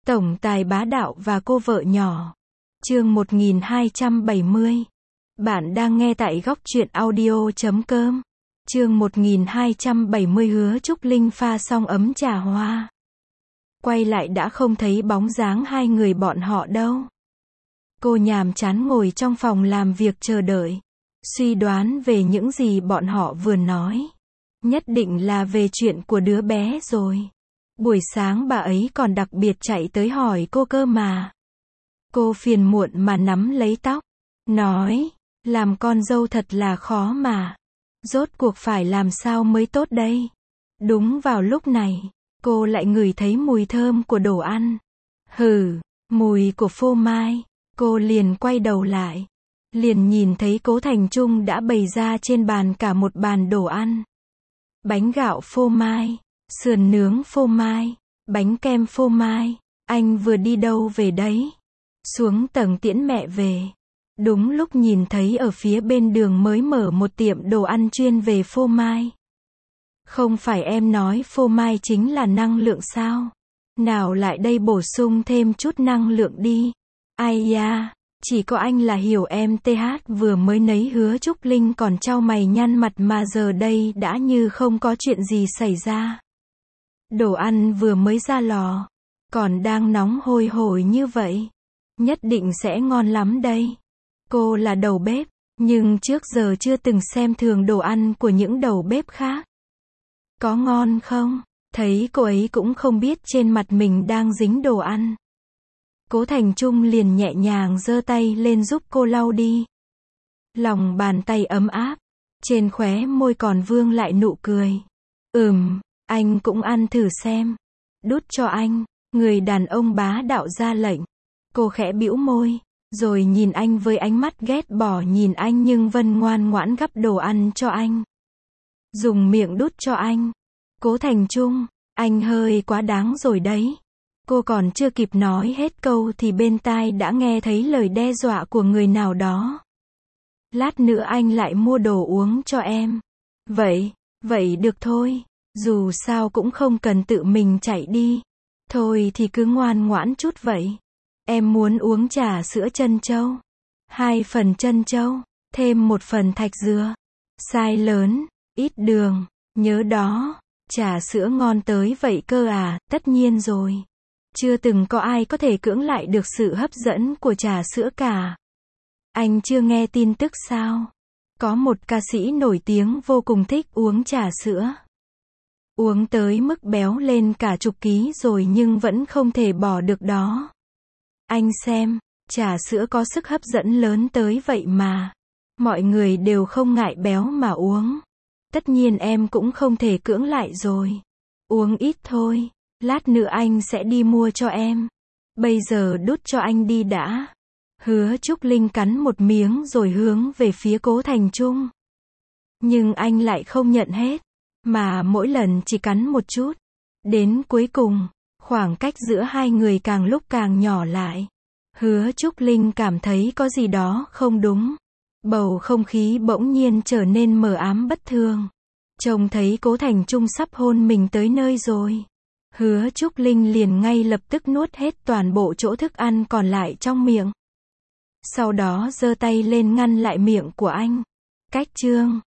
Tổng tài bá đạo và cô vợ nhỏ. Chương 1270. Bạn đang nghe tại góc truyện audio.com. Chương 1270 hứa Trúc Linh pha xong ấm trà hoa. Quay lại đã không thấy bóng dáng hai người bọn họ đâu. Cô nhàm chán ngồi trong phòng làm việc chờ đợi. Suy đoán về những gì bọn họ vừa nói. Nhất định là về chuyện của đứa bé rồi. Buổi sáng bà ấy còn đặc biệt chạy tới hỏi cô cơ mà. Cô phiền muộn mà nắm lấy tóc. Nói, làm con dâu thật là khó mà. Rốt cuộc phải làm sao mới tốt đây? Đúng vào lúc này, cô lại ngửi thấy mùi thơm của đồ ăn. Mùi của phô mai. Cô liền quay đầu lại. Liền nhìn thấy Cố Thành Trung đã bày ra trên bàn cả một bàn đồ ăn. Bánh gạo phô mai, sườn nướng phô mai, bánh kem phô mai. Anh vừa đi đâu về đấy? Xuống tầng tiễn mẹ về. Đúng lúc nhìn thấy ở phía bên đường mới mở một tiệm đồ ăn chuyên về phô mai. Không phải em nói phô mai chính là năng lượng sao? Nào lại đây bổ sung thêm chút năng lượng đi. Ai da, chỉ có anh là hiểu em. TH vừa mới nấy hứa Trúc Linh còn chau mày nhăn mặt mà giờ đây đã như không có chuyện gì xảy ra. Đồ ăn vừa mới ra lò, còn đang nóng hôi hổi như vậy. Nhất định sẽ ngon lắm đây. Cô là đầu bếp, nhưng trước giờ chưa từng xem thường đồ ăn của những đầu bếp khác. Có ngon không? Thấy cô ấy cũng không biết trên mặt mình đang dính đồ ăn. Cố Thành Trung liền nhẹ nhàng giơ tay lên giúp cô lau đi. Lòng bàn tay ấm áp, trên khóe môi còn vương lại nụ cười. Anh cũng ăn thử xem. Đút cho anh, người đàn ông bá đạo ra lệnh. Cô khẽ bĩu môi, rồi nhìn anh với ánh mắt ghét bỏ nhìn anh nhưng vẫn ngoan ngoãn gắp đồ ăn cho anh. Dùng miệng đút cho anh. Cố Thành Trung, anh hơi quá đáng rồi đấy. Cô còn chưa kịp nói hết câu thì bên tai đã nghe thấy lời đe dọa của người nào đó. Lát nữa anh lại mua đồ uống cho em. Vậy được thôi. Dù sao cũng không cần tự mình chạy đi. Thôi thì cứ ngoan ngoãn chút vậy. Em muốn uống trà sữa trân châu. 2 phần trân châu, thêm 1 phần thạch dừa. Size lớn, ít đường. Nhớ đó, trà sữa ngon tới vậy cơ à? Tất nhiên rồi. Chưa từng có ai có thể cưỡng lại được sự hấp dẫn của trà sữa cả. Anh chưa nghe tin tức sao? Có một ca sĩ nổi tiếng vô cùng thích uống trà sữa. Uống tới mức béo lên cả chục ký rồi nhưng vẫn không thể bỏ được đó. Anh xem, trà sữa có sức hấp dẫn lớn tới vậy mà. Mọi người đều không ngại béo mà uống. Tất nhiên em cũng không thể cưỡng lại rồi. Uống ít thôi. Lát nữa anh sẽ đi mua cho em. Bây giờ đút cho anh đi đã. Hứa Trúc Linh cắn một miếng rồi hướng về phía Cố Thành Trung. Nhưng anh lại không nhận hết. Mà mỗi lần chỉ cắn một chút. Đến cuối cùng, khoảng cách giữa hai người càng lúc càng nhỏ lại. Hứa Trúc Linh cảm thấy có gì đó không đúng. Bầu không khí bỗng nhiên trở nên mờ ám bất thường. Trông thấy Cố Thành Trung sắp hôn mình tới nơi rồi. Hứa Trúc Linh liền ngay lập tức nuốt hết toàn bộ chỗ thức ăn còn lại trong miệng. Sau đó giơ tay lên ngăn lại miệng của anh. Cách chương